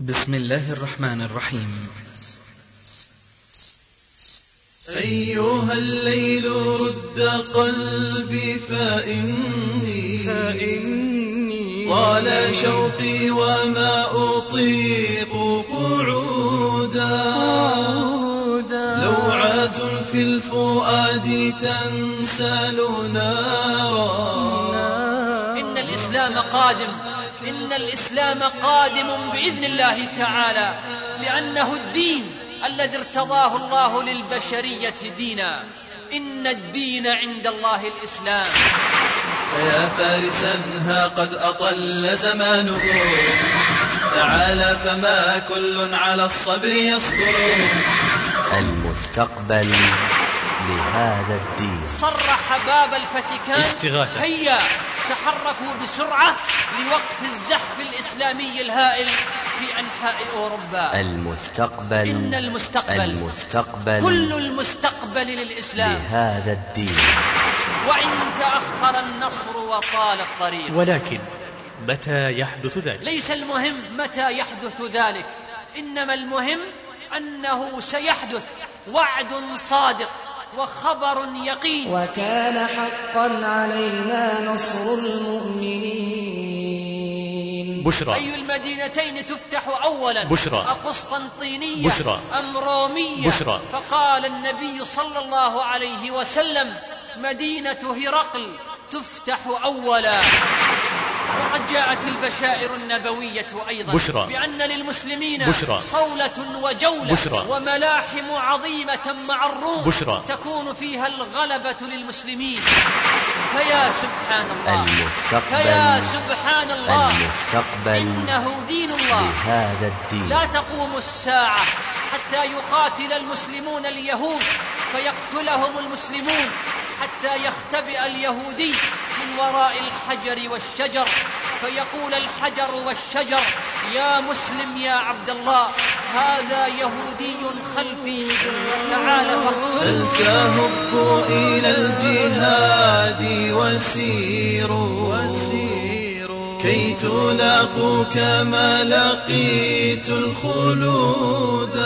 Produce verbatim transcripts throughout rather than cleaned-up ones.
بسم الله الرحمن الرحيم. أيها الليل رد قلبي فإني, فإني طال شوقي وما أطيق قعودا. لوعة في الفؤاد تنسل نارا. إن الإسلام قادم، إن الإسلام قادم بإذن الله تعالى، لأنه الدين الذي ارتضاه الله للبشرية دينا. إن الدين عند الله الإسلام. فيا فارسا ها قد أطل زمانه، تعالى فما كل على الصبر يصبر. المستقبل لهذا الدين. صرح باب الفاتيكان استغاثة. هيا تحركوا بسرعة لوقف الزحف الإسلامي الهائل في أنحاء أوروبا. المستقبل إن المستقبل المستقبل كل المستقبل للإسلام لهذا الدين. وإن تأخر النصر وطال الطريق، ولكن متى يحدث ذلك؟ ليس المهم متى يحدث ذلك، إنما المهم أنه سيحدث. وعد صادق وخبر يقين. وكان حقا علينا نصر المؤمنين. بشرى. أي المدينتين تفتح أولا؟ بشرى. أقسطنطينية بشرى. أم رومية؟ بشرى. فقال النبي صلى الله عليه وسلم: مدينة هرقل تفتح أولا. وقد جاءت البشائر النبوية أيضا بشرى. بأن للمسلمين بشرى. صولة وجولة بشرى. وملاحم عظيمة مع الروم بشرى. تكون فيها الغلبة للمسلمين. فيا سبحان الله، المستقبل فيا سبحان الله، المستقبل إنه دين الله. لهذا الدين. لا تقوم الساعة حتى يقاتل المسلمون اليهود فيقتلهم المسلمون، حتى يختبئ اليهودي من وراء الحجر والشجر فيقول الحجر والشجر: يا مسلم يا عبد الله، هذا يهودي خلفي، تعال فاقتله. فلتهبوا إلى الجهاد وسيروا كي تلاقوا كما لقيت الخلود.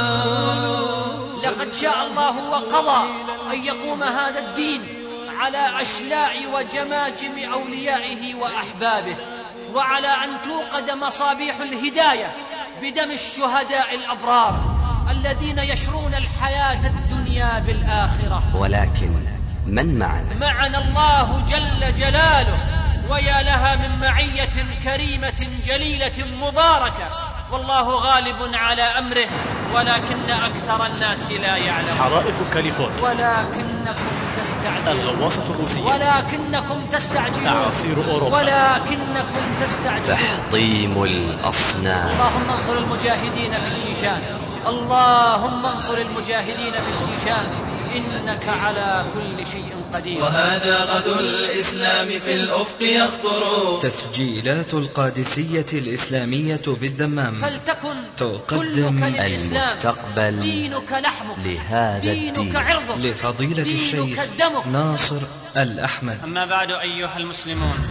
لقد شاء الله وقضى أن يقوم هذا الدين على أشلاع وجماجم أوليائه وأحبابه، وعلى أن توقد مصابيح الهداية بدم الشهداء الأبرار الذين يشرون الحياة الدنيا بالآخرة. ولكن من معنا؟ معنا الله جل جلاله، ويا لها من معية كريمة جليلة مباركة، والله غالب على أمره ولكن أكثر الناس لا يعلمون. حرائق كاليفورنيا، ولكنكم تستعجلون. الغواصة الروسية، ولكنكم تستعجلون. أعاصير أوروبا، ولكنكم تستعجلون. تحطيم الأصنام. اللهم انصر المجاهدين في الشيشان، اللهم انصر المجاهدين في الشيشان، إنك على كل شيء قدير. وهذا غد الإسلام في الأفق يخطر. تسجيلات القادسية الإسلامية بالدمام فلتكن تقدم كلك للإسلام. المستقبل دينك لحمك، لهذا دينك الدين. عرضك، لفضيلة دينك الشيخ دمك. ناصر الأحمد. أما بعد أيها المسلمون،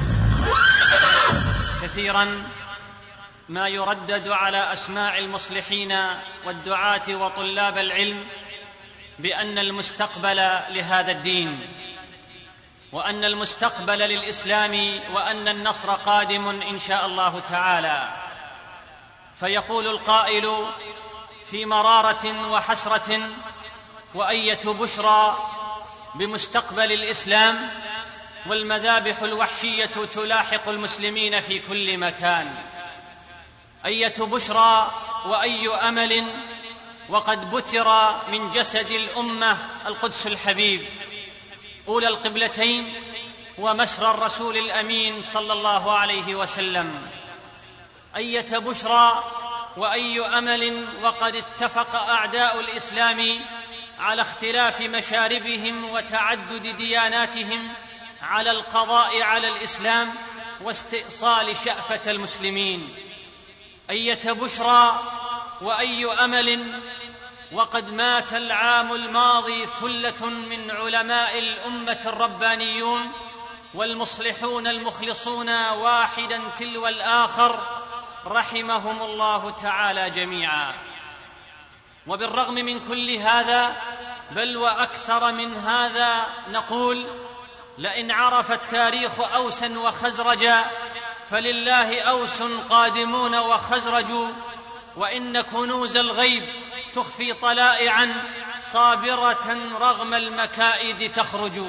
كثيرا ما يردد على أسماع المصلحين والدعاة وطلاب العلم بأن المستقبل لهذا الدين، وأن المستقبل للإسلام، وأن النصر قادم إن شاء الله تعالى. فيقول القائل في مرارة وحسرة: وأية بشرى بمستقبل الإسلام والمذابح الوحشية تلاحق المسلمين في كل مكان. أية بشرى وأي أمل وقد بتر من جسد الأمة القدس الحبيب، أولى القبلتين ومسرى الرسول الأمين صلى الله عليه وسلم. أية بشرى وأي أمل وقد اتفق أعداء الإسلام على اختلاف مشاربهم وتعدد دياناتهم على القضاء على الإسلام واستئصال شأفة المسلمين. أية بشرى وأي أمل وقد مات العام الماضي ثلة من علماء الأمة الربانيون والمصلحون المخلصون واحدا تلو الآخر رحمهم الله تعالى جميعا. وبالرغم من كل هذا بل وأكثر من هذا نقول: لئن عرف التاريخ أوسا وخزرجا فلله أوس قادمون وخزرج، وإن كنوز الغيب تخفي طلائعا صابرة رغم المكائد تخرج.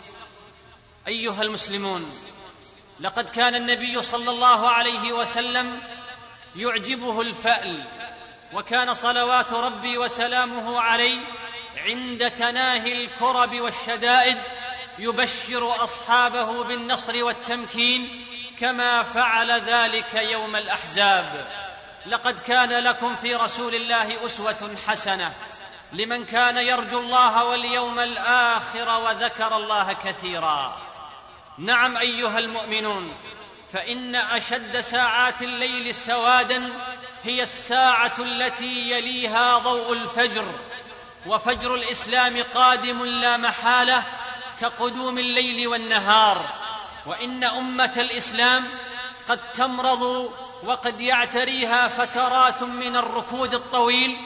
أيها المسلمون، لقد كان النبي صلى الله عليه وسلم يعجبه الفأل، وكان صلوات ربي وسلامه عليه عند تناهي الكرب والشدائد يبشر أصحابه بالنصر والتمكين، كما فعل ذلك يوم الأحزاب. لقد كان لكم في رسول الله أسوة حسنة لمن كان يرجو الله واليوم الآخر وذكر الله كثيرا. نعم أيها المؤمنون، فإن أشد ساعات الليل سوادا هي الساعة التي يليها ضوء الفجر، وفجر الإسلام قادم لا محالة كقدوم الليل والنهار. وإن أمة الإسلام قد تمرض وقد يعتريها فترات من الركود الطويل،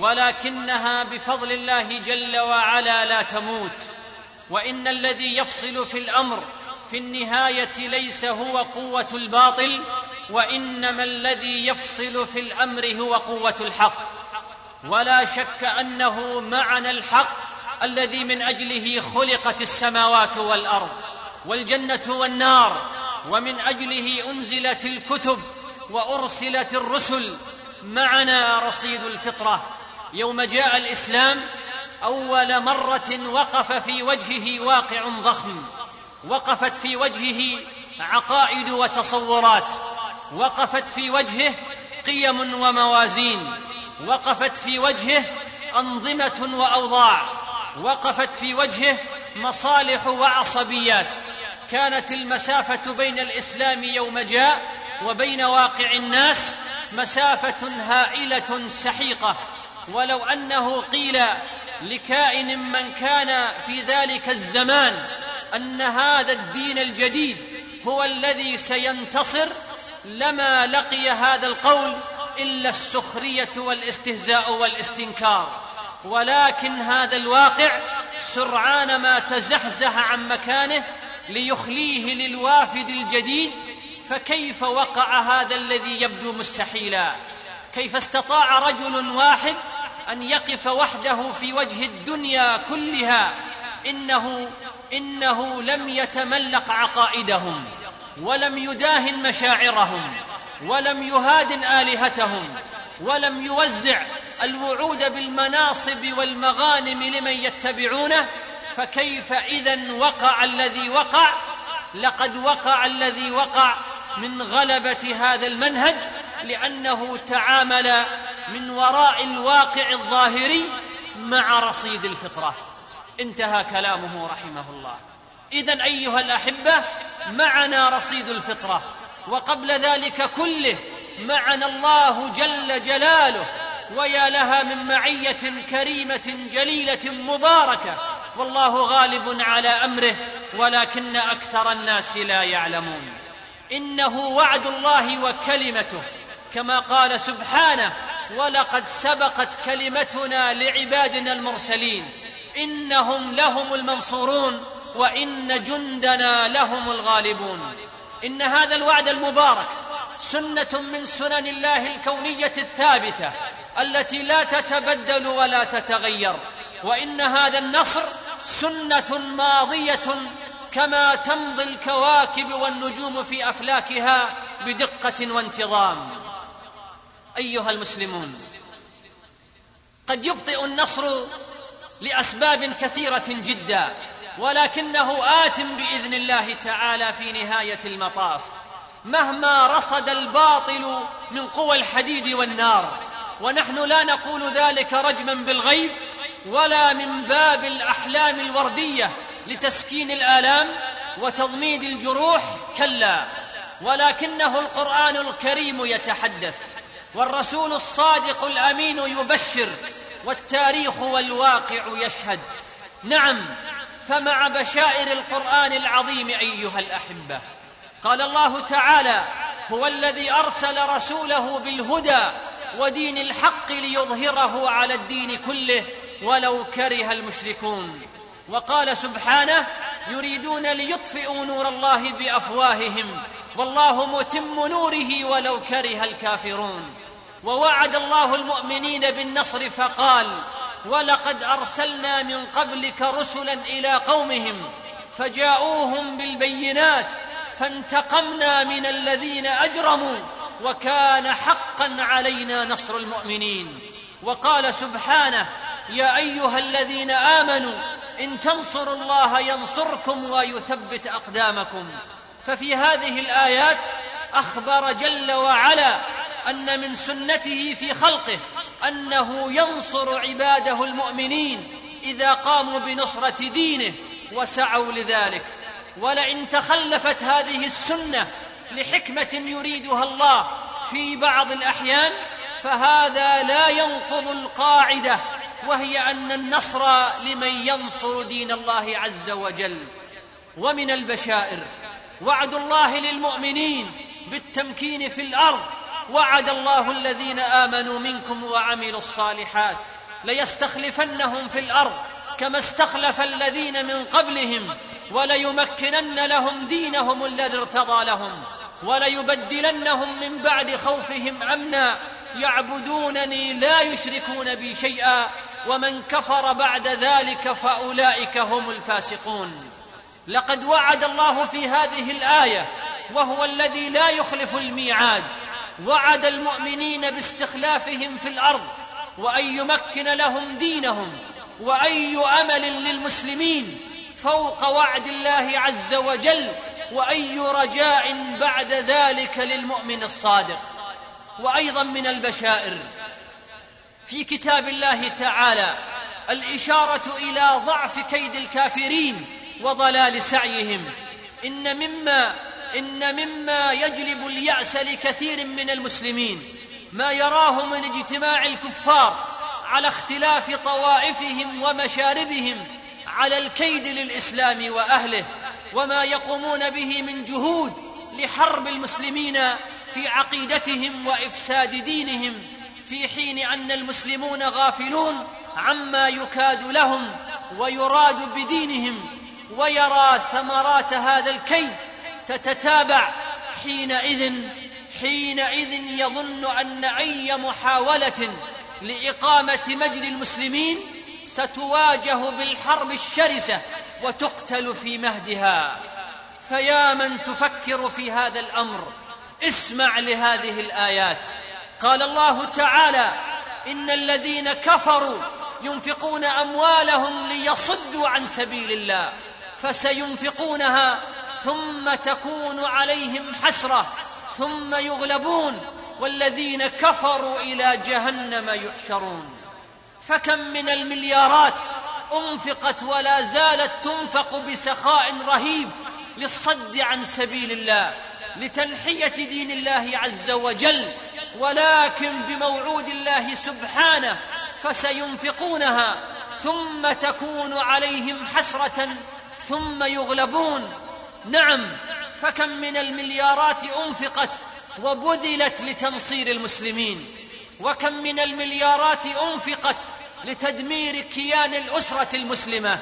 ولكنها بفضل الله جل وعلا لا تموت. وإن الذي يفصل في الأمر في النهاية ليس هو قوة الباطل، وإنما الذي يفصل في الأمر هو قوة الحق. ولا شك أنه معنى الحق الذي من أجله خلقت السماوات والأرض والجنة والنار، ومن أجله أنزلت الكتب وأرسلت الرسل. معنا رصيد الفطرة. يوم جاء الإسلام أول مرة وقف في وجهه واقع ضخم، وقفت في وجهه عقائد وتصورات، وقفت في وجهه قيم وموازين، وقفت في وجهه أنظمة وأوضاع، وقفت في وجهه مصالح وعصبيات. كانت المسافة بين الإسلام يوم جاء وبين واقع الناس مسافة هائلة سحيقة. ولو أنه قيل لكائن من كان في ذلك الزمان أن هذا الدين الجديد هو الذي سينتصر لما لقي هذا القول إلا السخرية والاستهزاء والاستنكار. ولكن هذا الواقع سرعان ما تزحزح عن مكانه ليخليه للوافد الجديد. فكيف وقع هذا الذي يبدو مستحيلا؟ كيف استطاع رجل واحد أن يقف وحده في وجه الدنيا كلها؟ إنه, إنه لم يتملق عقائدهم، ولم يداهن مشاعرهم، ولم يهادن آلهتهم، ولم يوزع الوعود بالمناصب والمغانم لمن يتبعونه. فكيف إذن وقع الذي وقع؟ لقد وقع الذي وقع من غلبة هذا المنهج، لأنه تعامل من وراء الواقع الظاهري مع رصيد الفطرة. انتهى كلامه رحمه الله. إذن أيها الأحبة، معنا رصيد الفطرة، وقبل ذلك كله معنا الله جل جلاله، ويا لها من معية كريمة جليلة مباركة، والله غالب على أمره ولكن أكثر الناس لا يعلمون. إنه وعد الله وكلمته، كما قال سبحانه: ولقد سبقت كلمتنا لعبادنا المرسلين إنهم لهم المنصورون وإن جندنا لهم الغالبون. إن هذا الوعد المبارك سنة من سنن الله الكونية الثابتة التي لا تتبدل ولا تتغير. وإن هذا النصر سنة ماضية كما تمضي الكواكب والنجوم في أفلاكها بدقة وانتظام. أيها المسلمون، قد يبطئ النصر لأسباب كثيرة جدا، ولكنه آت بإذن الله تعالى في نهاية المطاف، مهما رصد الباطل من قوى الحديد والنار. ونحن لا نقول ذلك رجما بالغيب ولا من باب الأحلام الوردية لتسكين الآلام وتضميد الجروح، كلا، ولكنه القرآن الكريم يتحدث، والرسول الصادق الأمين يبشر، والتاريخ والواقع يشهد. نعم، فمع بشائر القرآن العظيم أيها الأحبة قال الله تعالى: هو الذي أرسل رسوله بالهدى ودين الحق ليظهره على الدين كله ولو كره المشركون. وقال سبحانه: يريدون ليطفئوا نور الله بأفواههم والله متم نوره ولو كره الكافرون. ووعد الله المؤمنين بالنصر فقال: ولقد أرسلنا من قبلك رسلا إلى قومهم فجاءوهم بالبينات فانتقمنا من الذين أجرموا وكان حقا علينا نصر المؤمنين. وقال سبحانه: يا أيها الذين آمنوا إن تنصروا الله ينصركم ويثبت أقدامكم. ففي هذه الآيات أخبر جل وعلا أن من سنته في خلقه أنه ينصر عباده المؤمنين إذا قاموا بنصرة دينه وسعوا لذلك. ولئن تخلفت هذه السنة لحكمة يريدها الله في بعض الأحيان فهذا لا ينقض القاعدة، وهي أن النصر لمن ينصر دين الله عز وجل. ومن البشائر وعد الله للمؤمنين بالتمكين في الأرض. وعد الله الذين آمنوا منكم وعملوا الصالحات ليستخلفنهم في الأرض كما استخلف الذين من قبلهم وليمكنن لهم دينهم الذي ارتضى لهم وليبدلنهم من بعد خوفهم أمنا يعبدونني لا يشركون بي شيئا ومن كفر بعد ذلك فأولئك هم الفاسقون. لقد وعد الله في هذه الآية وهو الذي لا يخلف الميعاد، وعد المؤمنين باستخلافهم في الأرض وأن يمكن لهم دينهم، وأي أمل للمسلمين فوق وعد الله عز وجل، وأي رجاء بعد ذلك للمؤمن الصادق. وأيضا من البشائر في كتاب الله تعالى الإشارة إلى ضعف كيد الكافرين وضلال سعيهم. إن مما إن مما يجلب اليأس لكثير من المسلمين ما يراه من اجتماع الكفار على اختلاف طوائفهم ومشاربهم على الكيد للإسلام وأهله، وما يقومون به من جهود لحرب المسلمين في عقيدتهم وإفساد دينهم، في حين أن المسلمون غافلون عما يكاد لهم ويراد بدينهم. ويرى ثمرات هذا الكيد تتتابع حينئذ حينئذ يظن أن أي محاولة لإقامة مجد المسلمين ستواجه بالحرب الشرسة وتقتل في مهدها. فيا من تفكر في هذا الأمر اسمع لهذه الآيات. قال الله تعالى: إن الذين كفروا ينفقون أموالهم ليصدوا عن سبيل الله فسينفقونها ثم تكون عليهم حسرة ثم يغلبون والذين كفروا إلى جهنم يحشرون. فكم من المليارات أنفقت ولا زالت تنفق بسخاء رهيب للصد عن سبيل الله، لتنحية دين الله عز وجل، ولكن بموعود الله سبحانه فسينفقونها ثم تكون عليهم حسرة ثم يغلبون. نعم، فكم من المليارات أنفقت وبذلت لتنصير المسلمين، وكم من المليارات أنفقت لتدمير كيان الأسرة المسلمة،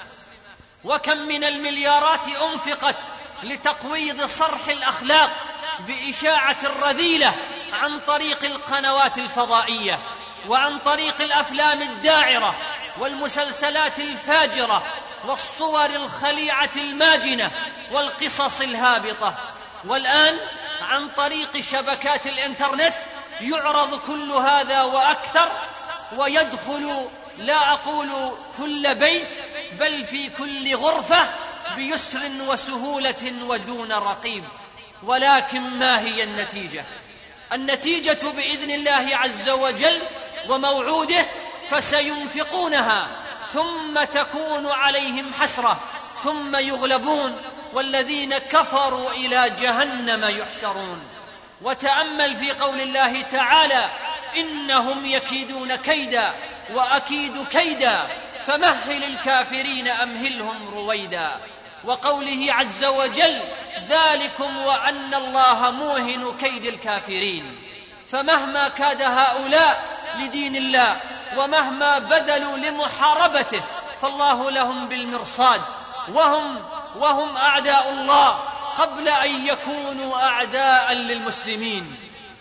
وكم من المليارات أنفقت لتقويض صرح الأخلاق بإشاعة الرذيلة عن طريق القنوات الفضائية وعن طريق الأفلام الداعرة والمسلسلات الفاجرة والصور الخليعة الماجنة والقصص الهابطة. والآن عن طريق شبكات الإنترنت يعرض كل هذا وأكثر، ويدخل لا أقول كل بيت بل في كل غرفة بيسر وسهولة ودون رقيب. ولكن ما هي النتيجة؟ النتيجة بإذن الله عز وجل وموعوده فسينفقونها ثم تكون عليهم حسرة ثم يغلبون والذين كفروا إلى جهنم يحشرون. وتأمل في قول الله تعالى: إنهم يكيدون كيدا وأكيد كيدا فمهل الكافرين أمهلهم رويدا. وقوله عز وجل: ذلكم وأن الله موهن كيد الكافرين. فمهما كاد هؤلاء لدين الله ومهما بذلوا لمحاربته فالله لهم بالمرصاد، وهم وهم أعداء الله قبل أن يكونوا أعداء للمسلمين.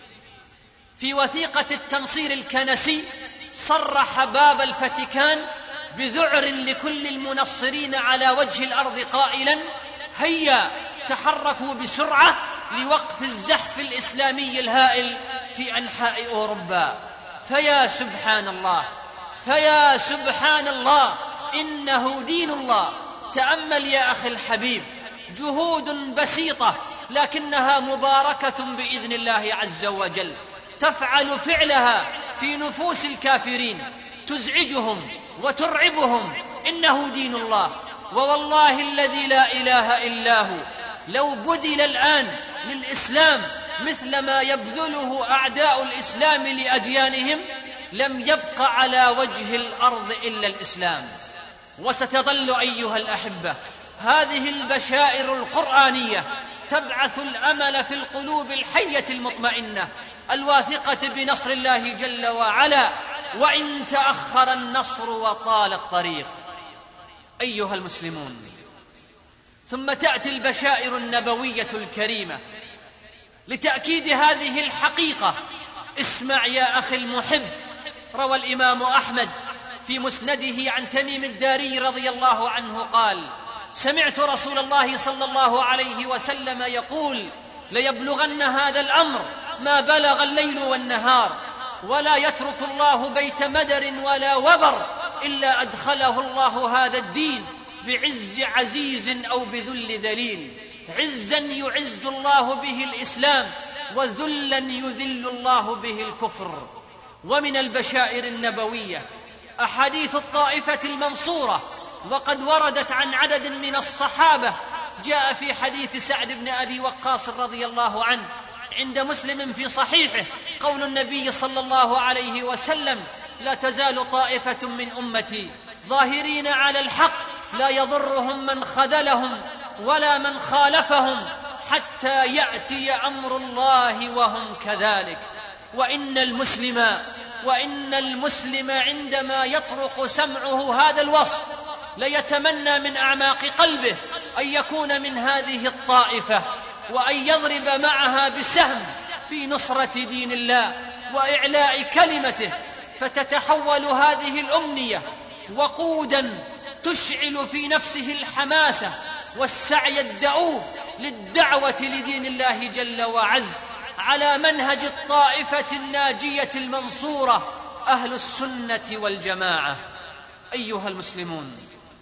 في وثيقة التنصير الكنسي صرح باب الفاتيكان بذعر لكل المنصرين على وجه الأرض قائلا: هيا تحركوا بسرعة لوقف الزحف الإسلامي الهائل في أنحاء أوروبا. فيا سبحان الله، فيا سبحان الله، إنه دين الله. تأمل يا أخي الحبيب، جهود بسيطة لكنها مباركة بإذن الله عز وجل، تفعل فعلها في نفوس الكافرين، تزعجهم وترعبهم. إنه دين الله، ووالله الذي لا إله إلا هو لو بذل الآن للإسلام مثل ما يبذله أعداء الإسلام لأديانهم لم يبق على وجه الأرض إلا الإسلام. وستظل أيها الأحبة هذه البشائر القرآنية تبعث الأمل في القلوب الحية المطمئنة الواثقة بنصر الله جل وعلا، وإن تأخر النصر وطال الطريق. أيها المسلمون، ثم تأتي البشائر النبوية الكريمة لتأكيد هذه الحقيقة. اسمع يا أخي المحب، روى الإمام أحمد في مسنده عن تميم الداري رضي الله عنه قال: سمعت رسول الله صلى الله عليه وسلم يقول: ليبلغن هذا الأمر ما بلغ الليل والنهار، ولا يترك الله بيت مدر ولا وبر إلا أدخله الله هذا الدين بعز عزيز أو بذل ذليل. عزا يعز الله به الإسلام، وذلا يذل الله به الكفر. ومن البشائر النبوية أحاديث الطائفة المنصورة، وقد وردت عن عدد من الصحابة. جاء في حديث سعد بن أبي وقاص رضي الله عنه عند مسلم في صحيحه قول النبي صلى الله عليه وسلم: لا تزال طائفة من أمتي ظاهرين على الحق لا يضرهم من خذلهم ولا من خالفهم حتى يأتي أمر الله وهم كذلك. وإن المسلم وإن المسلم عندما يطرق سمعه هذا الوصف ليتمنى من أعماق قلبه أن يكون من هذه الطائفة، وأن يضرب معها بسهم في نصرة دين الله وإعلاء كلمته، فتتحول هذه الأمنية وقودا تشعل في نفسه الحماسة والسعي الدؤوب للدعوة لدين الله جل وعز على منهج الطائفة الناجية المنصورة أهل السنة والجماعة. أيها المسلمون،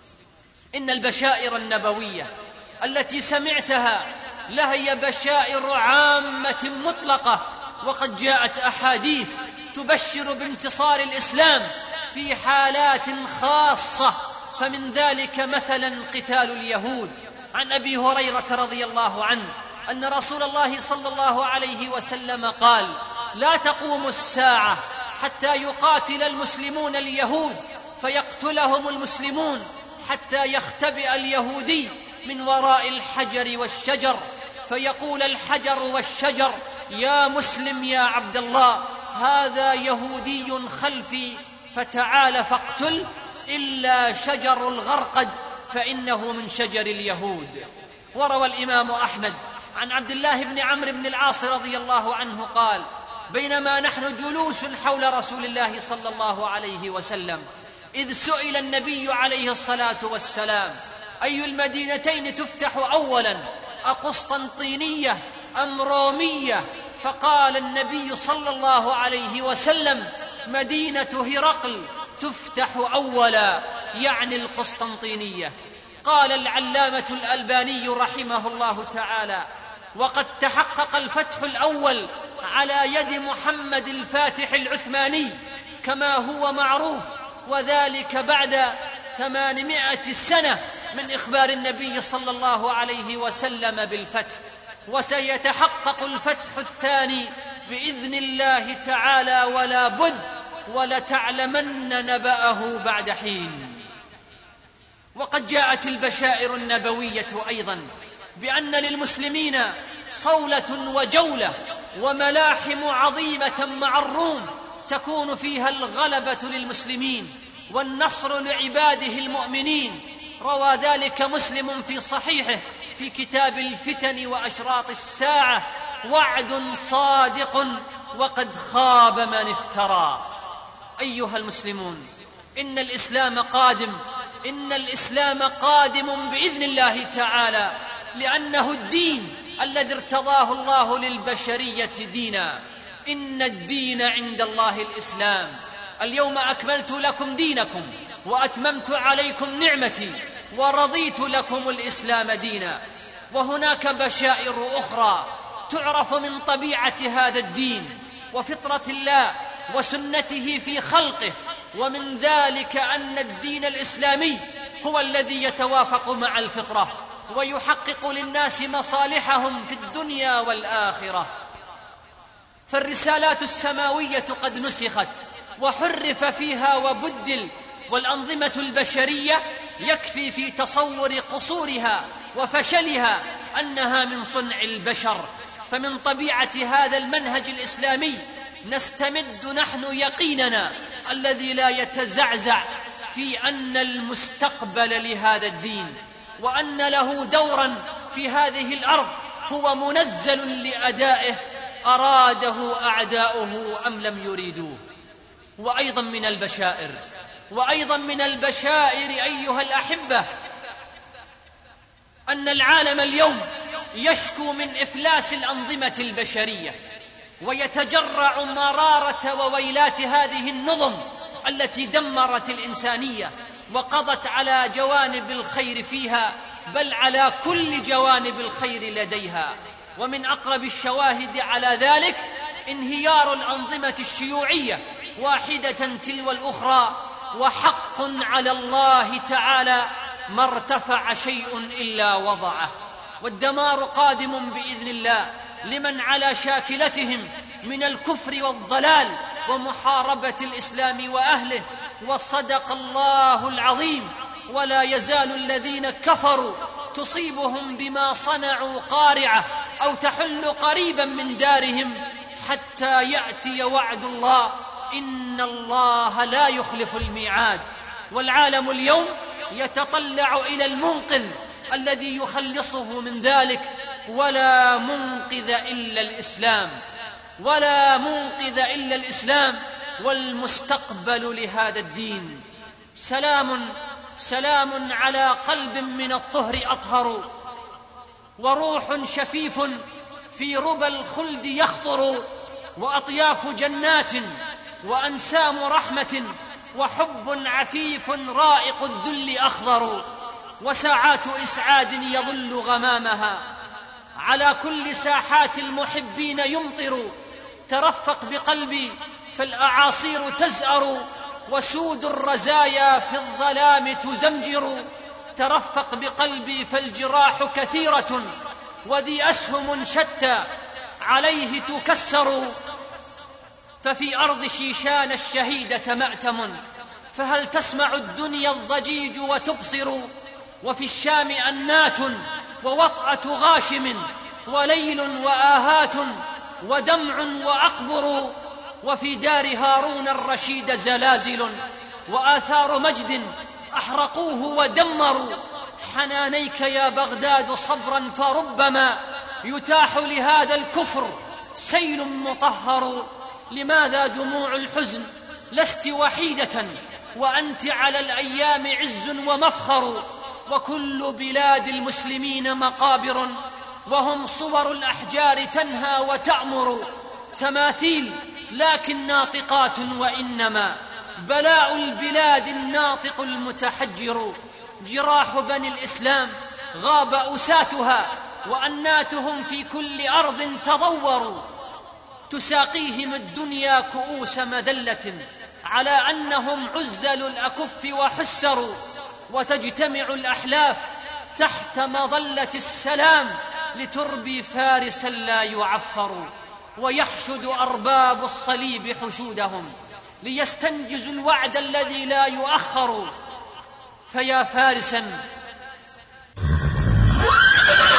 إن البشائر النبوية التي سمعتها لهي بشائر عامة مطلقة، وقد جاءت أحاديث تبشر بانتصار الإسلام في حالات خاصة. فمن ذلك مثلا قتال اليهود. عن أبي هريرة رضي الله عنه أن رسول الله صلى الله عليه وسلم قال: لا تقوم الساعة حتى يقاتل المسلمون اليهود فيقتلهم المسلمون، حتى يختبئ اليهودي من وراء الحجر والشجر فيقول الحجر والشجر: يا مسلم يا عبد الله، هذا يهودي خلفي فتعال فاقتل، إلا شجر الغرقد فإنه من شجر اليهود. وروى الإمام أحمد عن عبد الله بن عمرو بن العاص رضي الله عنه قال: بينما نحن جلوس حول رسول الله صلى الله عليه وسلم إذ سئل النبي عليه الصلاة والسلام: أي المدينتين تفتح أولا، أقسطنطينية أم رومية؟ فقال النبي صلى الله عليه وسلم: مدينة هرقل تفتح أولا، يعني القسطنطينية. قال العلامة الألباني رحمه الله تعالى: وقد تحقق الفتح الأول على يد محمد الفاتح العثماني كما هو معروف، وذلك بعد ثمانمائة سنة من إخبار النبي صلى الله عليه وسلم بالفتح. وسيتحقق الفتح الثاني بإذن الله تعالى ولا بد، ولتعلمن نبأه بعد حين. وقد جاءت البشائر النبوية أيضا بأن للمسلمين صولة وجولة وملاحم عظيمة مع الروم تكون فيها الغلبة للمسلمين والنصر لعباده المؤمنين. روى ذلك مسلم في صحيحه في كتاب الفتن وأشراط الساعة: وعد صادق وقد خاب من افترى. أيها المسلمون، إن الإسلام قادم، إن الإسلام قادم بإذن الله تعالى، لأنه الدين الذي ارتضاه الله للبشرية دينا. إن الدين عند الله الإسلام. اليوم أكملت لكم دينكم وأتممت عليكم نعمتي ورضيت لكم الإسلام دينا. وهناك بشائر أخرى تعرف من طبيعة هذا الدين وفطرة الله وسنته في خلقه، ومن ذلك أن الدين الإسلامي هو الذي يتوافق مع الفطرة ويحقق للناس مصالحهم في الدنيا والآخرة. فالرسالات السماوية قد نسخت وحرف فيها وبدل، والأنظمة البشرية يكفي في تصور قصورها وفشلها أنها من صنع البشر. فمن طبيعة هذا المنهج الإسلامي نستمد نحن يقيننا الذي لا يتزعزع في أن المستقبل لهذا الدين وأن له دورا في هذه الأرض هو منزل لأدائه، أراده أعداؤه أم لم يريدوه. وأيضا من البشائر وأيضا من البشائر أيها الأحبة أن العالم اليوم يشكو من إفلاس الأنظمة البشرية ويتجرع مرارة وويلات هذه النظم التي دمرت الإنسانية وقضت على جوانب الخير فيها، بل على كل جوانب الخير لديها. ومن أقرب الشواهد على ذلك انهيار الأنظمة الشيوعية واحدة تلو الأخرى، وحق على الله تعالى ما ارتفع شيء إلا وضعه. والدمار قادم بإذن الله لمن على شاكلتهم من الكفر والضلال ومحاربة الإسلام وأهله. وصدق الله العظيم: ولا يزال الذين كفروا تصيبهم بما صنعوا قارعة أو تحل قريبا من دارهم حتى يأتي وعد الله، إن الله لا يخلف الميعاد. والعالم اليوم يتطلع إلى المنقذ الذي يخلصه من ذلك، ولا منقذ إلا الإسلام، ولا منقذ إلا الإسلام والمستقبل لهذا الدين. سلام سلام على قلب من الطهر أطهر، وروح شفيف في ربى الخلد يخطر، وأطياف جنات وأنسام رحمة، وحب عفيف رائق الذل أخضر، وساعات إسعاد يظل غمامها على كل ساحات المحبين يمطر. ترفق بقلبي فالأعاصير تزأر، وسود الرزايا في الظلام تزمجر. ترفق بقلبي فالجراح كثيرة، وذي أسهم شتى عليه تكسر. ففي أرض شيشان الشهيدة مأتم، فهل تسمع الدنيا الضجيج وتبصر. وفي الشام أنات ووطأة غاشم، وليل وآهات ودمع وأقبر. وفي دار هارون الرشيد زلازل، وآثار مجد أحرقوه ودمروا. حنانيك يا بغداد صبرا، فربما يتاح لهذا الكفر سيل مطهر. لماذا دموع الحزن؟ لست وحيدة، وأنت على الأيام عز ومفخر. وكل بلاد المسلمين مقابر، وهم صور الأحجار تنهى وتأمر. تماثيل لكن ناطقات، وإنما بلاء البلاد الناطق المتحجر. جراح بني الإسلام غاب أساتها، وأناتهم في كل أرض تضوروا. تساقيهم الدنيا كؤوس مذلة، على أنهم عزل الأكف وحسروا. وتجتمع الأحلاف تحت مظلة السلام، لتربي فارسا لا يعفر. ويحشد أرباب الصليب حشودهم، ليستنجزوا الوعد الذي لا يؤخر. فيا فارسا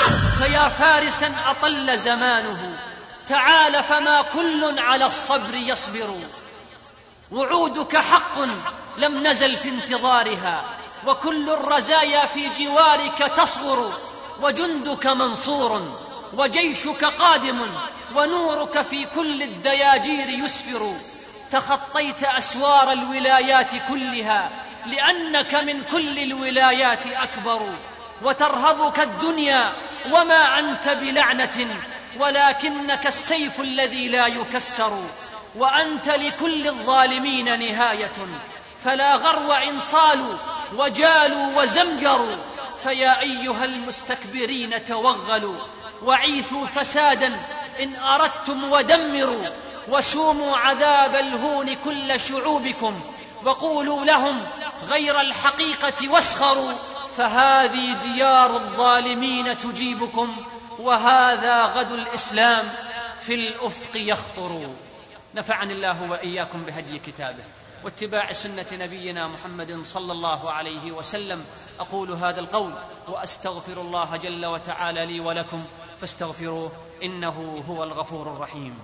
فيا فارسا أطل زمانه، تعال فما كل على الصبر يصبر. وعودك حق لم نزل في انتظارها، وكل الرزايا في جوارك تصغر. وجندك منصور وجيشك قادم، ونورك في كل الدياجير يسفر. تخطيت أسوار الولايات كلها، لأنك من كل الولايات أكبر. وترهبك الدنيا وما أنت بلعنة، ولكنك السيف الذي لا يكسر. وأنت لكل الظالمين نهاية، فلا غرو إن صالوا وجالوا وزمجروا. فيا أيها المستكبرين توغلوا، وعيثوا فسادا إن أردتم ودمروا. وسوموا عذاب الهون كل شعوبكم، وقولوا لهم غير الحقيقة واسخروا. فهذه ديار الظالمين تجيبكم، وهذا غد الإسلام في الأفق يخطر. نفعني الله وإياكم بهدي كتابه واتباع سنة نبينا محمد صلى الله عليه وسلم. أقول هذا القول وأستغفر الله جل وتعالى لي ولكم، فاستغفروه إنه هو الغفور الرحيم.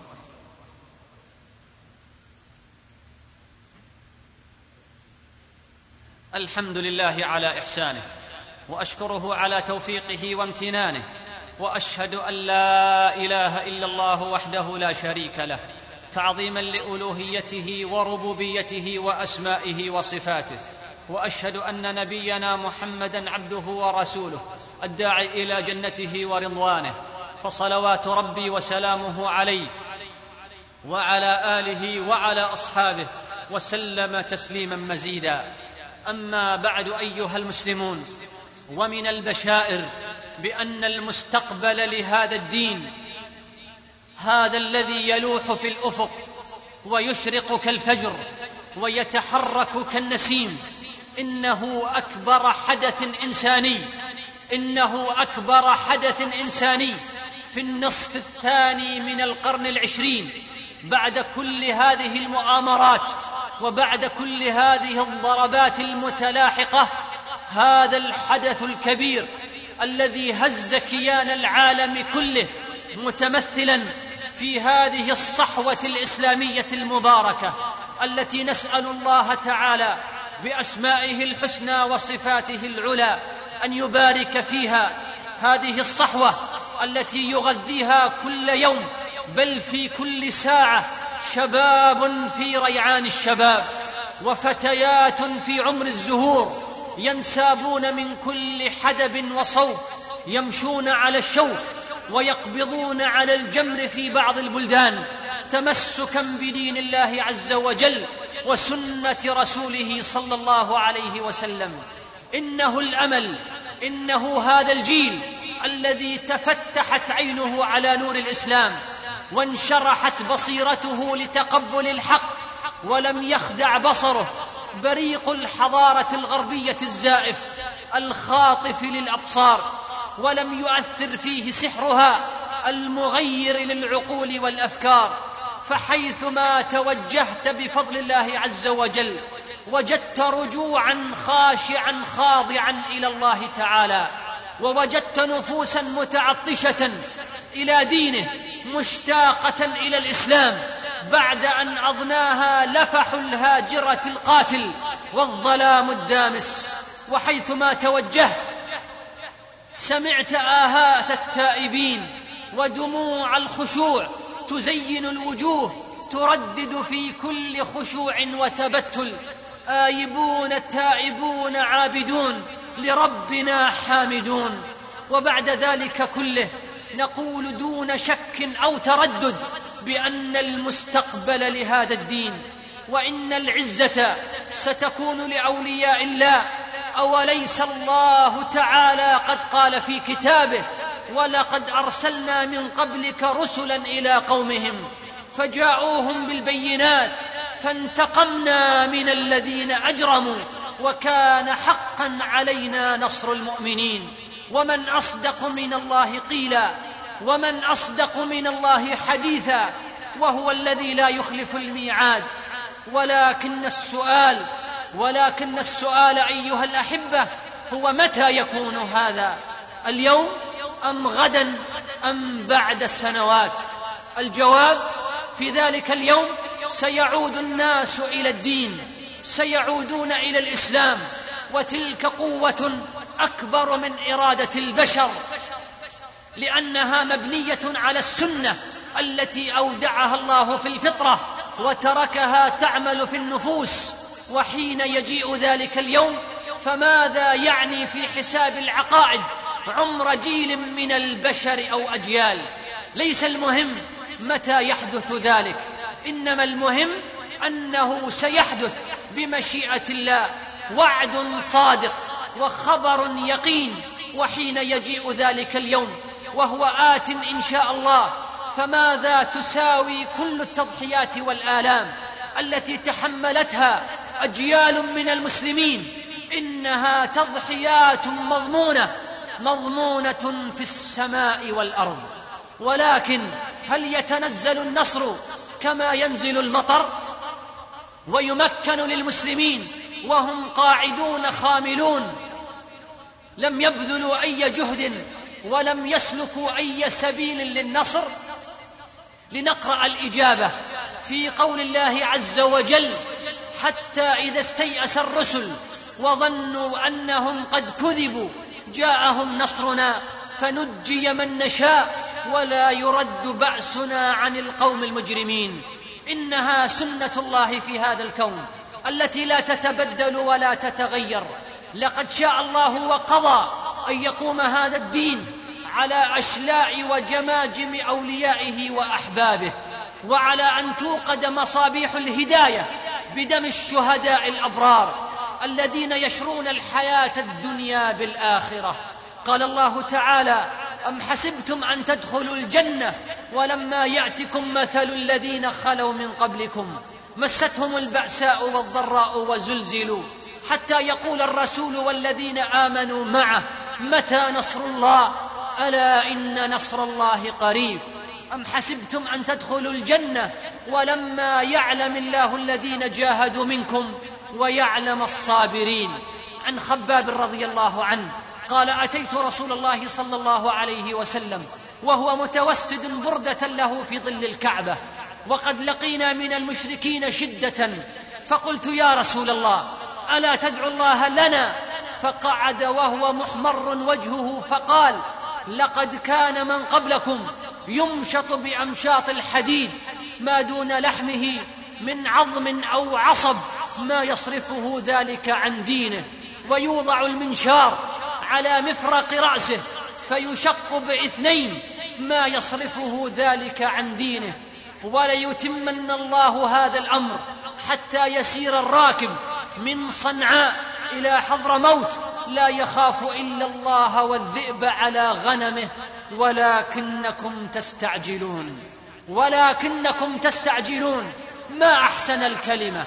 الحمد لله على إحسانه، وأشكره على توفيقه وامتنانه، وأشهد أن لا إله إلا الله وحده لا شريك له، تعظيما لألوهيته وربوبيته وأسمائه وصفاته. وأشهد أن نبينا محمدًا عبده ورسوله الداعي إلى جنته ورضوانه، فصلوات ربي وسلامه عليه وعلى آله وعلى أصحابه وسلم تسليما مزيدا. أما بعد أيها المسلمون، ومن البشائر بأن المستقبل لهذا الدين، هذا الذي يلوح في الأفق ويشرق كالفجر ويتحرك كالنسيم، إنه أكبر حدث إنساني إنه أكبر حدث إنساني في النصف الثاني من القرن العشرين، بعد كل هذه المؤامرات وبعد كل هذه الضربات المتلاحقة. هذا الحدث الكبير الذي هز كيان العالم كله، متمثلا في هذه الصحوة الإسلامية المباركة التي نسأل الله تعالى بأسمائه الحسنى وصفاته العلى أن يبارك فيها. هذه الصحوة التي يغذيها كل يوم بل في كل ساعة شباب في ريعان الشباب، وفتيات في عمر الزهور، ينسابون من كل حدب وصوب، يمشون على الشوك ويقبضون على الجمر في بعض البلدان، تمسكا بدين الله عز وجل وسنة رسوله صلى الله عليه وسلم. إنه الأمل، إنه هذا الجيل الذي تفتحت عينه على نور الإسلام وانشرحت بصيرته لتقبل الحق، ولم يخدع بصره بريق الحضارة الغربية الزائف الخاطف للأبصار، ولم يؤثر فيه سحرها المغير للعقول والأفكار. فحيثما توجهت بفضل الله عز وجل وجدت رجوعا خاشعا خاضعا إلى الله تعالى، ووجدت نفوسا متعطشة إلى دينه مشتاقة إلى الإسلام، بعد أن أضناها لفح الهاجرة القاتل والظلام الدامس. وحيثما توجهت سمعت آهات التائبين ودموع الخشوع تزين الوجوه، تردد في كل خشوع وتبتل: آيبون تائبون عابدون لربنا حامدون. وبعد ذلك كله نقول دون شك أو تردد بأن المستقبل لهذا الدين وإن العزة ستكون لأولياء الله. أوليس الله تعالى قد قال في كتابه: ولقد أرسلنا من قبلك رسلا إلى قومهم فجاءوهم بالبينات فانتقمنا من الذين أجرموا وكان حقا علينا نصر المؤمنين. ومن أصدق من الله قيلا ومن أصدق من الله حديثا، وهو الذي لا يخلف الميعاد. ولكن السؤال ولكن السؤال أيها الأحبة هو: متى يكون هذا؟ اليوم أم غدا أم بعد السنوات؟ الجواب: في ذلك اليوم سيعود الناس إلى الدين، سيعودون إلى الإسلام، وتلك قوة أكبر من إرادة البشر، لأنها مبنية على السنة التي أودعها الله في الفطرة وتركها تعمل في النفوس. وحين يجيء ذلك اليوم فماذا يعني في حساب العقائد عمر جيل من البشر أو أجيال؟ ليس المهم متى يحدث ذلك، إنما المهم أنه سيحدث بمشيئة الله، وعد صادق وخبر يقين. وحين يجيء ذلك اليوم وهو آت إن شاء الله، فماذا تساوي كل التضحيات والآلام التي تحملتها أجيال من المسلمين؟ إنها تضحيات مضمونة مضمونة في السماء والأرض. ولكن هل يتنزل النصر كما ينزل المطر ويمكن للمسلمين وهم قاعدون خاملون لم يبذلوا أي جهد ولم يسلكوا أي سبيل للنصر؟ لنقرأ الإجابة في قول الله عز وجل: حتى إذا استيأس الرسل وظنوا أنهم قد كذبوا جاءهم نصرنا فنجي من نشاء ولا يرد بأسنا عن القوم المجرمين. إنها سنة الله في هذا الكون التي لا تتبدل ولا تتغير. لقد شاء الله وقضى أن يقوم هذا الدين على أشلاء وجماجم أوليائه وأحبابه، وعلى أن توقد مصابيح الهداية بدم الشهداء الأبرار الذين يشرون الحياة الدنيا بالآخرة. قال الله تعالى: أم حسبتم أن تدخلوا الجنة ولما يأتكم مثل الذين خلوا من قبلكم مستهم البأساء والضراء وزلزلوا حتى يقول الرسول والذين آمنوا معه متى نصر الله ألا إن نصر الله قريب. أم حسبتم أن تدخلوا الجنة ولما يعلم الله الذين جاهدوا منكم ويعلم الصابرين. عن خباب رضي الله عنه قال: أتيت رسول الله صلى الله عليه وسلم وهو متوسد بردة له في ظل الكعبة، وقد لقينا من المشركين شدة، فقلت: يا رسول الله ألا تدعو الله لنا؟ فقعد وهو محمر وجهه فقال: لقد كان من قبلكم يمشط بأمشاط الحديد ما دون لحمه من عظم أو عصب ما يصرفه ذلك عن دينه، ويوضع المنشار على مفرق رأسه فيشق باثنين ما يصرفه ذلك عن دينه، وليتمن الله هذا الأمر حتى يسير الراكب من صنعاء إلى حضرموت لا يخاف إلا الله والذئب على غنمه، ولكنكم تستعجلون ولكنكم تستعجلون. ما أحسن الكلمة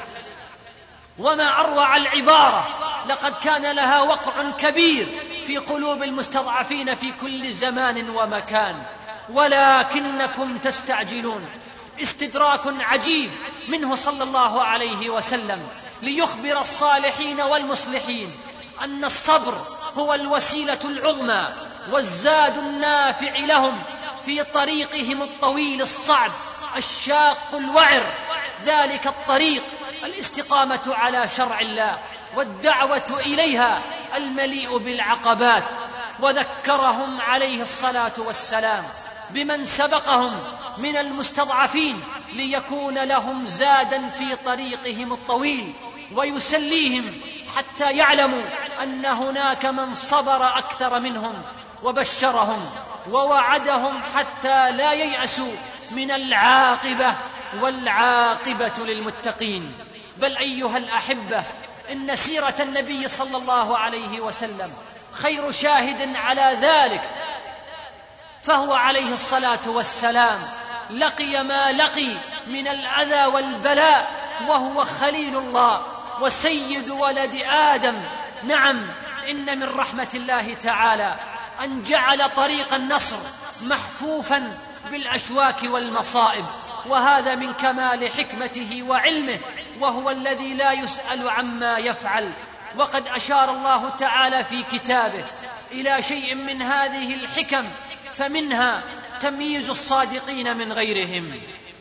وما أروع العبارة، لقد كان لها وقع كبير في قلوب المستضعفين في كل زمان ومكان. ولكنكم تستعجلون، استدراك عجيب منه صلى الله عليه وسلم ليخبر الصالحين والمصلحين أن الصبر هو الوسيلة العظمى والزاد النافع لهم في طريقهم الطويل الصعب الشاق الوعر. ذلك الطريق الاستقامة على شرع الله والدعوة إليها المليء بالعقبات. وذكرهم عليه الصلاة والسلام بمن سبقهم من المستضعفين ليكون لهم زادا في طريقهم الطويل، ويسليهم حتى يعلموا أن هناك من صبر أكثر منهم، وبشرهم ووعدهم حتى لا ييأسوا من العاقبة، والعاقبة للمتقين. بل أيها الأحبة، إن سيرة النبي صلى الله عليه وسلم خير شاهد على ذلك، فهو عليه الصلاة والسلام لقي ما لقي من الأذى والبلاء وهو خليل الله وسيد ولد آدم. نعم، إن من رحمة الله تعالى أن جعل طريق النصر محفوفا بالأشواك والمصائب، وهذا من كمال حكمته وعلمه، وهو الذي لا يسأل عما يفعل. وقد أشار الله تعالى في كتابه إلى شيء من هذه الحكم فمنها تمييز الصادقين من غيرهم،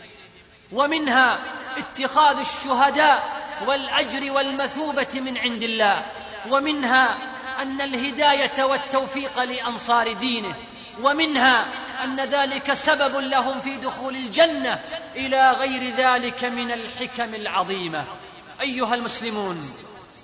ومنها اتخاذ الشهداء والأجر والمثوبة من عند الله، ومنها أن الهداية والتوفيق لأنصار دينه، ومنها أن ذلك سبب لهم في دخول الجنة، إلى غير ذلك من الحكم العظيمة. أيها المسلمون،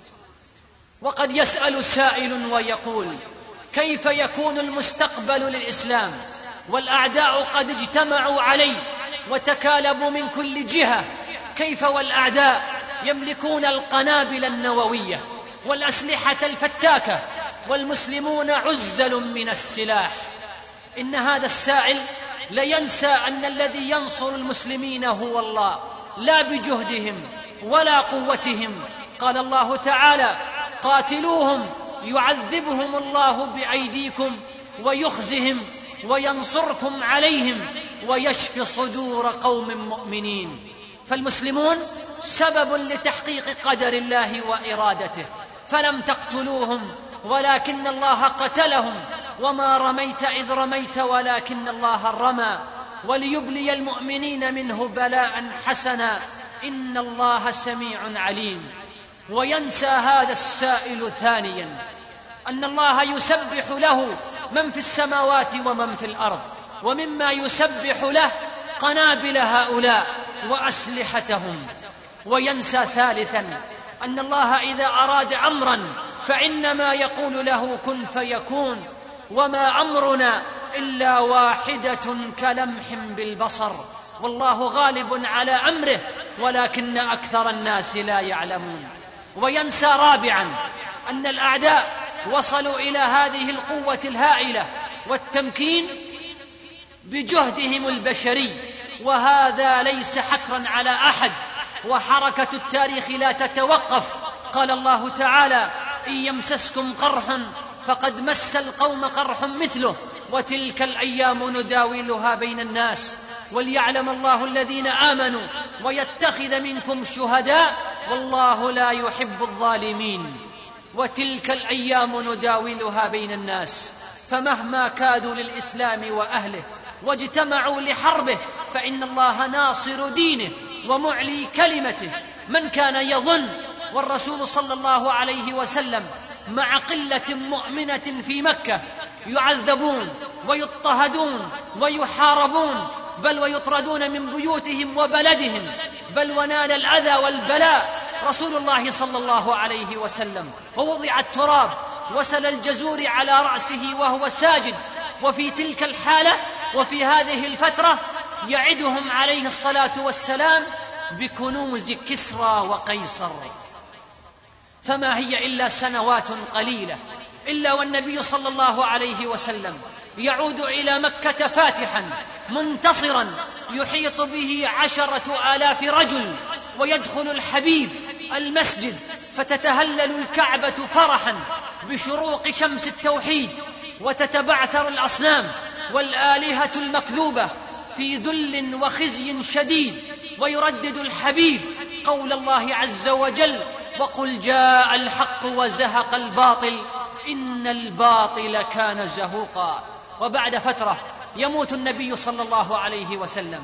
وقد يسأل سائل ويقول: كيف يكون المستقبل للإسلام والأعداء قد اجتمعوا عليه وتكالبوا من كل جهة؟ كيف والأعداء يملكون القنابل النووية والأسلحة الفتاكة والمسلمون عزل من السلاح؟ إن هذا السائل لينسى أن الذي ينصر المسلمين هو الله، لا بجهدهم ولا قوتهم. قال الله تعالى: قاتلوهم يعذبهم الله بأيديكم ويخزهم وينصركم عليهم ويشفي صدور قوم مؤمنين. فالمسلمون سبب لتحقيق قدر الله وإرادته، فلم تقتلوهم ولكن الله قتلهم، وما رميت إذ رميت ولكن الله رمى، وليبلي المؤمنين منه بلاء حسنا إن الله سميع عليم. وينسى هذا السائل ثانيا أن الله يسبح له من في السماوات ومن في الأرض، ومما يسبح له قنابل هؤلاء وأسلحتهم. وينسى ثالثا أن الله إذا أراد أمرا فإنما يقول له كن فيكون، وما أمرنا إلا واحدة كلمح بالبصر، والله غالب على أمره ولكن أكثر الناس لا يعلمون. وينسى رابعا أن الأعداء وصلوا إلى هذه القوة الهائلة والتمكين بجهدهم البشري، وهذا ليس حكرا على أحد، وحركة التاريخ لا تتوقف. قال الله تعالى: إن يمسسكم قرح فقد مس القوم قرح مثله وتلك الأيام نداولها بين الناس وليعلم الله الذين آمنوا ويتخذ منكم شهداء والله لا يحب الظالمين. وتلك الأيام نداولها بين الناس، فمهما كادوا للإسلام وأهله واجتمعوا لحربه فإن الله ناصر دينه ومعلي كلمته. من كان يظن والرسول صلى الله عليه وسلم مع قلة مؤمنة في مكة يعذبون ويضطهدون ويحاربون بل ويطردون من بيوتهم وبلدهم، بل ونال الأذى والبلاء رسول الله صلى الله عليه وسلم، ووضع التراب وسل الجزور على رأسه وهو ساجد. وفي تلك الحالة وفي هذه الفترة يعدهم عليه الصلاة والسلام بكنوز كسرى وقيصر. فما هي إلا سنوات قليلة إلا والنبي صلى الله عليه وسلم يعود إلى مكة فاتحا منتصرا، يحيط به عشرة آلاف رجل، ويدخل الحبيب المسجد فتتهلل الكعبة فرحا بشروق شمس التوحيد، وتتبعثر الأصنام والآلهة المكذوبة في ذل وخزي شديد، ويردد الحبيب قول الله عز وجل: وقل جاء الحق وزهق الباطل إن الباطل كان زهوقا. وبعد فترة يموت النبي صلى الله عليه وسلم،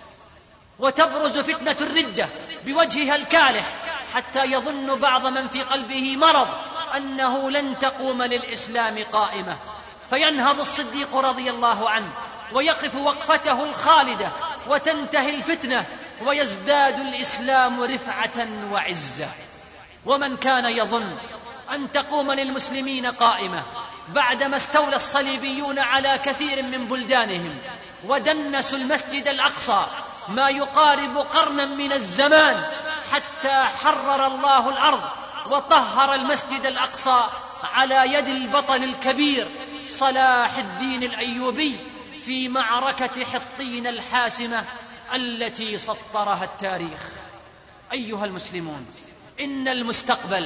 وتبرز فتنة الردة بوجهها الكالح، حتى يظن بعض من في قلبه مرض أنه لن تقوم للإسلام قائمة، فينهض الصديق رضي الله عنه ويقف وقفته الخالدة، وتنتهي الفتنة ويزداد الإسلام رفعة وعزة. ومن كان يظن أن تقوم للمسلمين قائمة بعدما استولى الصليبيون على كثير من بلدانهم ودنسوا المسجد الأقصى ما يقارب قرنا من الزمان، حتى حرر الله الأرض وطهر المسجد الأقصى على يد البطل الكبير صلاح الدين الأيوبي في معركة حطين الحاسمة التي سطرها التاريخ. أيها المسلمون، إن المستقبل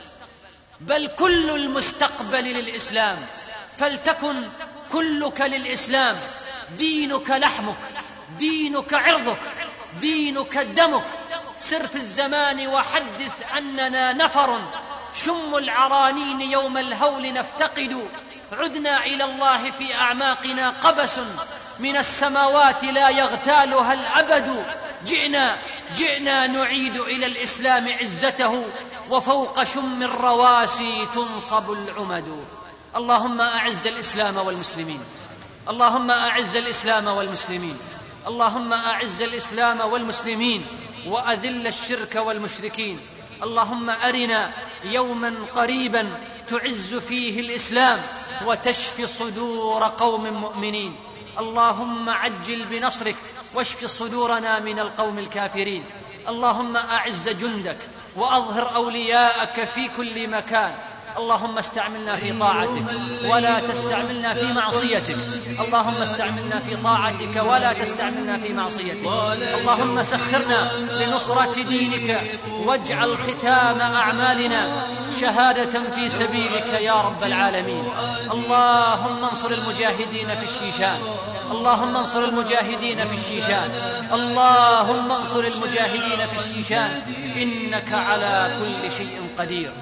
بل كل المستقبل للإسلام، فلتكن كلك للإسلام. دينك لحمك، دينك عرضك، دينك دمك. سر في الزمان وحدث أننا نفر شم العرانين يوم الهول نفتقد، عدنا إلى الله في أعماقنا قبس من السماوات لا يغتالها الأبد. جئنا جئنا نعيد إلى الإسلام عزته، وفوق شم الرواسي تنصب العمد. اللهم أعز الإسلام والمسلمين، اللهم أعز الإسلام والمسلمين، اللهم أعز الإسلام والمسلمين وأذل الشرك والمشركين. اللهم أرنا يوما قريبا تعز فيه الإسلام وتشفي صدور قوم مؤمنين. اللهم عجل بنصرك واشف صدورنا من القوم الكافرين. اللهم أعز جندك وأظهر أولياءك في كل مكان. اللهم استعملنا في طاعتك ولا تستعملنا في معصيتك. اللهم استعملنا في طاعتك ولا تستعملنا في معصيتك. اللهم سخرنا لنصرة دينك، واجعل ختام أعمالنا شهادة في سبيلك يا رب العالمين. اللهم انصر المجاهدين في الشيشان، اللهم انصر المجاهدين في الشيشان، اللهم انصر المجاهدين في الشيشان، إنك على كل شيء قدير.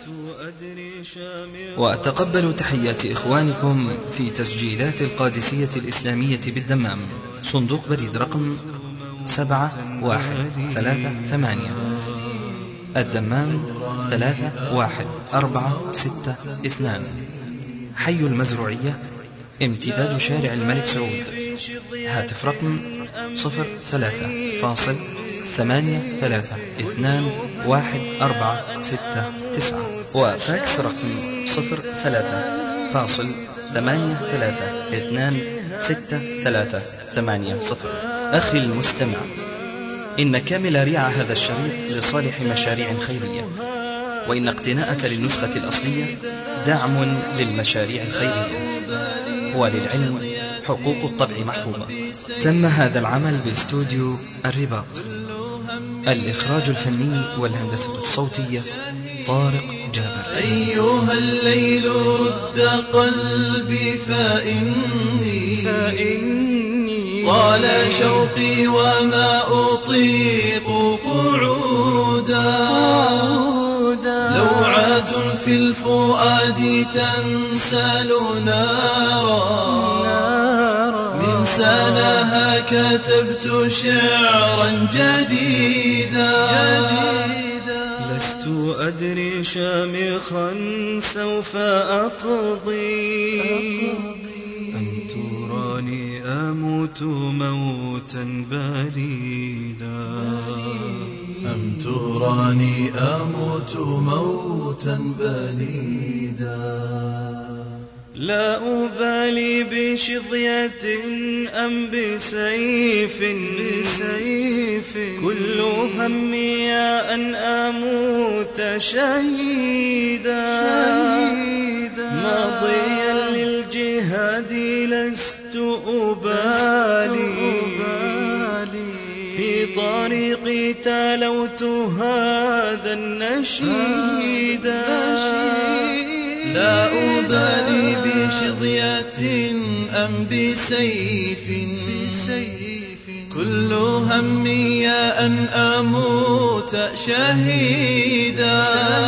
وأتقبل تحيات إخوانكم في تسجيلات القادسية الإسلامية بالدمام، صندوق بريد رقم سبعة واحد ثلاثة ثمانية، الدمام ثلاثة واحد أربعة ستة اثنان، حي المزروعية، امتداد شارع الملك سعود. هاتف رقم صفر ثلاثة فاصل ثمانية ثلاثة اثنان واحد أربعة ستة تسعة، وفاكس رقم صفر ثلاثة فاصل ثمانية ثلاثة اثنان ستة ثلاثة ثمانية صفر. أخي المستمع، إن كامل ريع هذا الشريط لصالح مشاريع خيرية، وإن اقتناءك للنسخة الأصلية دعم للمشاريع الخيرية. وللعلم حقوق الطبع محفوظة. تم هذا العمل باستوديو الرباط. الإخراج الفني والهندسة الصوتية طارق جابر. أيها الليل رد قلبي فإني, فإني طال شوقي وما أطيق قعودا. لوعات في الفؤاد تنسال نارا، من سناها كتبت شعرا جديدا. لست أدري شامخا سوف أقضي، أم تراني أموت موتا بريدا، أم تراني أموت موتا بليدا. لا أبالي بشظية أم بسيف، بسيف كل همي أن أموت شهيدا. ماضيا للجهاد لست أبالي، في طريقي تلوت هذا النشيد. لا أبالي بشظية أم بسيف، كل همي أن أموت شهيدا.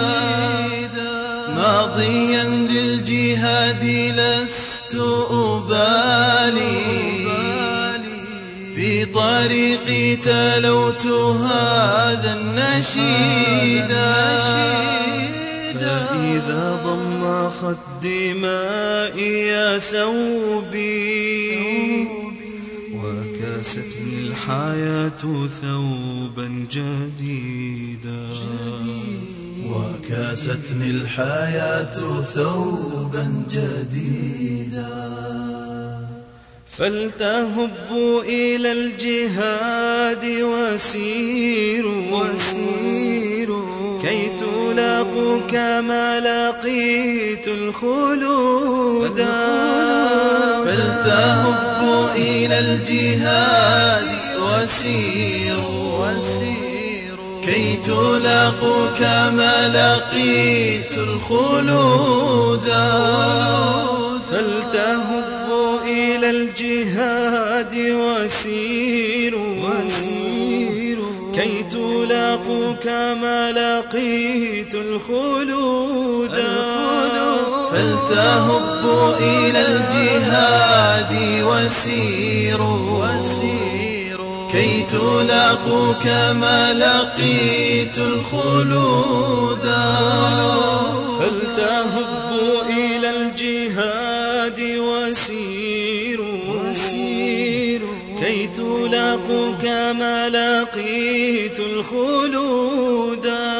ماضيا للجهاد لست أبالي، في طريقي تلوت هذا النشيد. فإذا ضم خدي مائي ثوبي، وكاستني الحياة ثوبا جديدا، وكاستني الحياة ثوبا جديدا. فلتهبوا إلى الجهاد وسيروا، وسيروا كي تلاقوا كما لقيت الخلود. فلتهبوا إلى الجهاد وسيروا، وسيروا كي تلاقوا كما لقيت الخلود. فلتهبوا إلى الجهاد وسيروا، وسيروا كي تلاقوا كما لقيت الخلود. فلتهبوا إلى الجهاد وسيروا كي تلاقوا كما لقيت الخلودا. فلتهبوا إلى الجهاد وسيروا كي تلاقوا كما لقيت الخلودا.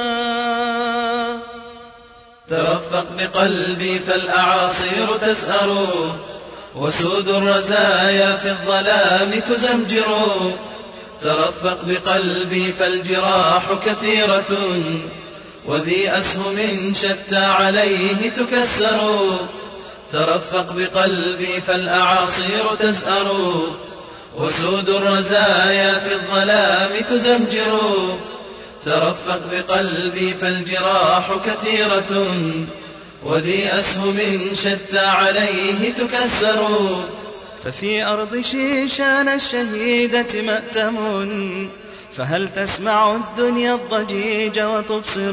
ترفق بقلبي فالأعاصير تزأر وسود الرزايا في الظلام تزمجر. ترفق بقلبي فالجراح كثيرة وذي أسهم شتى عليه تكسر. ترفق بقلبي فالأعاصير تزأر وسود الرزايا في الظلام تزمجر. ترفق بقلبي فالجراح كثيرة وذي أسهم شتى عليه تكسر. ففي أرض شيشان الشهيدة مأتم فهل تسمع الدنيا الضجيج وتبصر.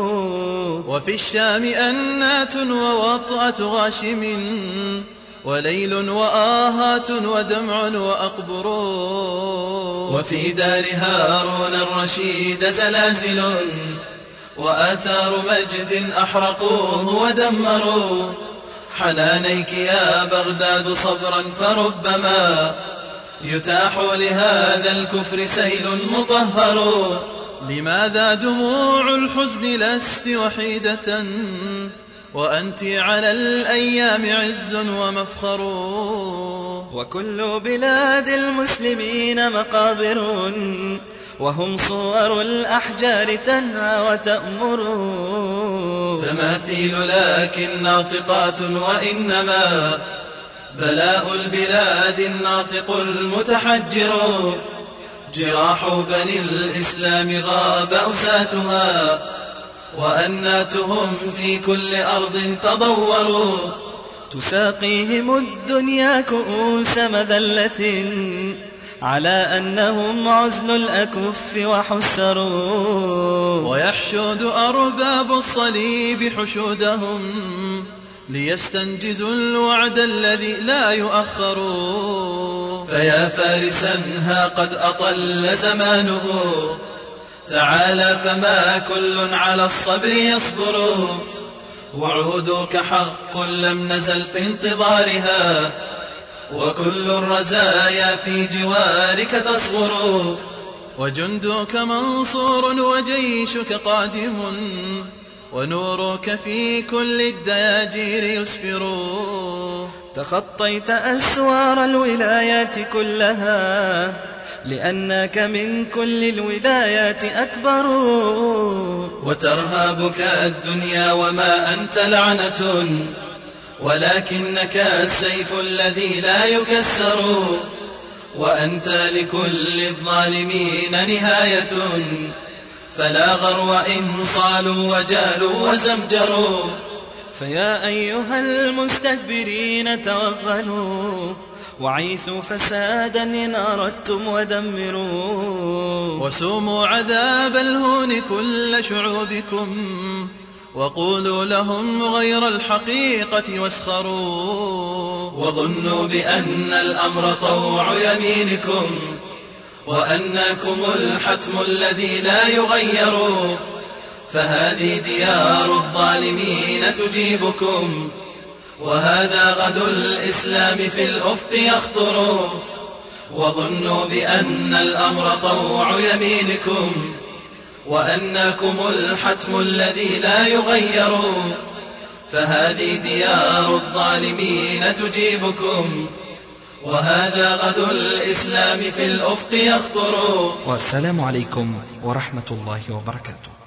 وفي الشام أنات ووطأة غاشم وليل وآهات ودمع وأقبر. وفي دار هارون الرشيد زلازل وآثار مجد أحرقوه ودمروا. حنانيك يا بغداد صبرا فربما يتاح لهذا الكفر سيل مطهر. لماذا دموع الحزن لست وحيدة وأنت على الأيام عز ومفخر. وكل بلاد المسلمين مقابر وهم صور الأحجار تنهى وتأمر. تماثيل لكن ناطقات وإنما بلاء البلاد الناطق المتحجر. جراح بني الإسلام غاب أساتها وأناتهم في كل أرض تضوروا. تساقيهم الدنيا كؤوس مذلة على أنهم عزل الأكف وحسروا. ويحشد أرباب الصليب حشودهم ليستنجزوا الوعد الذي لا يؤخر. فيا فارسا ها قد أطل زمانه تعالى فما كل على الصبر يصبر. وعودك حق لم نزل في انتظارها وكل الرزايا في جوارك تصغر. وجندك منصور وجيشك قادم ونورك في كل الدياجير يسفر. تخطيت أسوار الولايات كلها لأنك من كل الولايات أكبر. وترهابك الدنيا وما أنت لعنة ولكنك السيف الذي لا يكسر. وأنت لكل الظالمين نهاية فلا غرو إن صالوا وجالوا وزمجروا. فيا أيها المستكبرين توغلوا وعيثوا فسادا إن أردتم ودمروا. وسوموا عذاب الهون كل شعوبكم وقولوا لهم غير الحقيقة واسخروا. وظنوا بأن الأمر طوع يمينكم وأنكم الحتم الذي لا يغير. فهذه ديار الظالمين تجيبكم وهذا غد الإسلام في الأفق يخطر. وظنوا بأن الأمر طوع يمينكم وأنكم الحتم الذي لا يغير. فهذه ديار الظالمين تجيبكم وهذا غد الإسلام في الأفق يخطر. والسلام عليكم ورحمة الله وبركاته.